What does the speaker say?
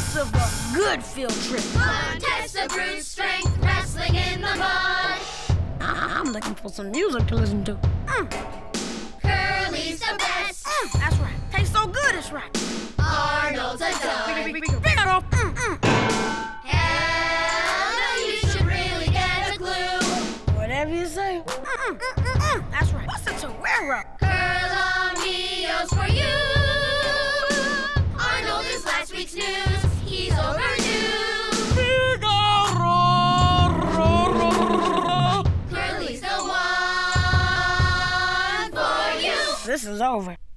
chance of a good field trip. Contest of brute strength, wrestling in the mud. I'm looking for some music to listen to. Curly's the best. That's right. Tastes so good, it's right. Arnold's a dud. Figaro. Hell, no, you should really get a clue. Whatever you say. That's right. What's a torero? Curl-on-meals for you. Arnold is last week's news. He's overdue. Curly's the one for you. This is over.